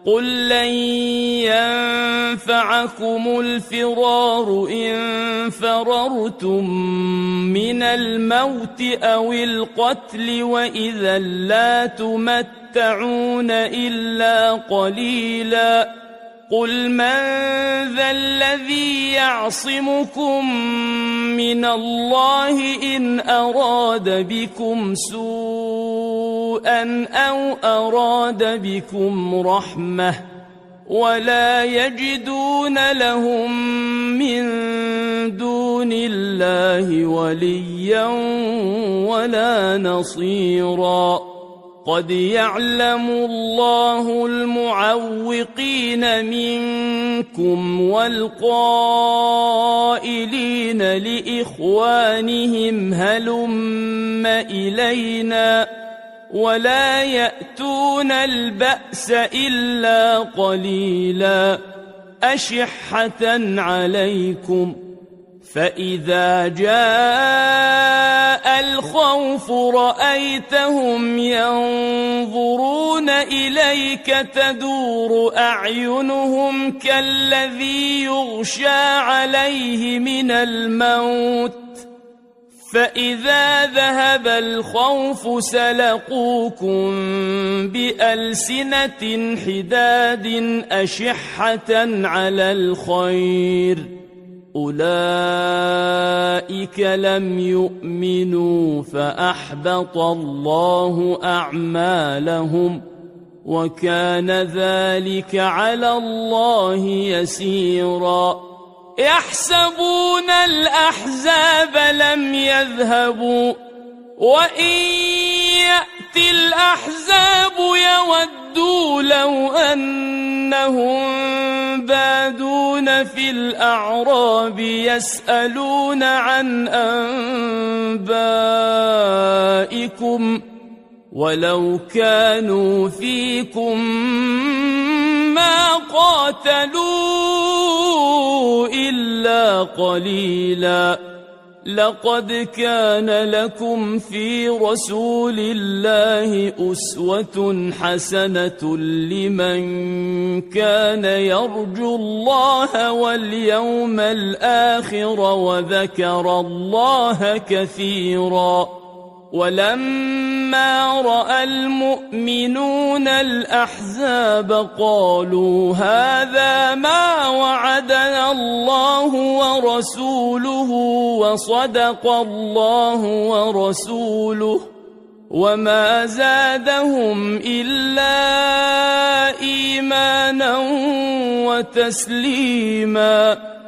قل لن ينفعكم الفرار إن فررتم من الموت أو القتل وإذا لا تمتعون إلا قليلا قل من ذا الذي يعصمكم من الله إن أراد بكم سوءا أو أراد بكم رحمة ولا يجدون لهم من دون الله وليا ولا نصيرا قد يعلم الله المعوقين منكم والقائلين لإخوانهم هلم إلينا ولا يأتون البأس إلا قليلا أشحة عليكم فإذا جاء الخوف رأيتهم ينظرون إليك تدور أعينهم كالذي يغشى عليه من الموت فإذا ذهب الخوف سلقوكم بألسنة حداد أشحة على الخير أولئك لم يؤمنوا فأحبط الله أعمالهم وكان ذلك على الله يسيرا يحسبون الأحزاب لم يذهبوا وإن يأتي الأحزاب يودوا لو أنهم بادون في الأعراب يسألون عن أنبائكم ولو كانوا فيكم ما قاتلوا إلا قليلا لقد كان لكم في رسول الله أسوة حسنة لمن كان يرجو الله واليوم الآخر وذكر الله كثيرا ولما رأى المؤمنون الأحزاب قالوا هذا ما وعدنا الله ورسوله وصدق الله ورسوله وما زادهم إلا إيمانا وتسليما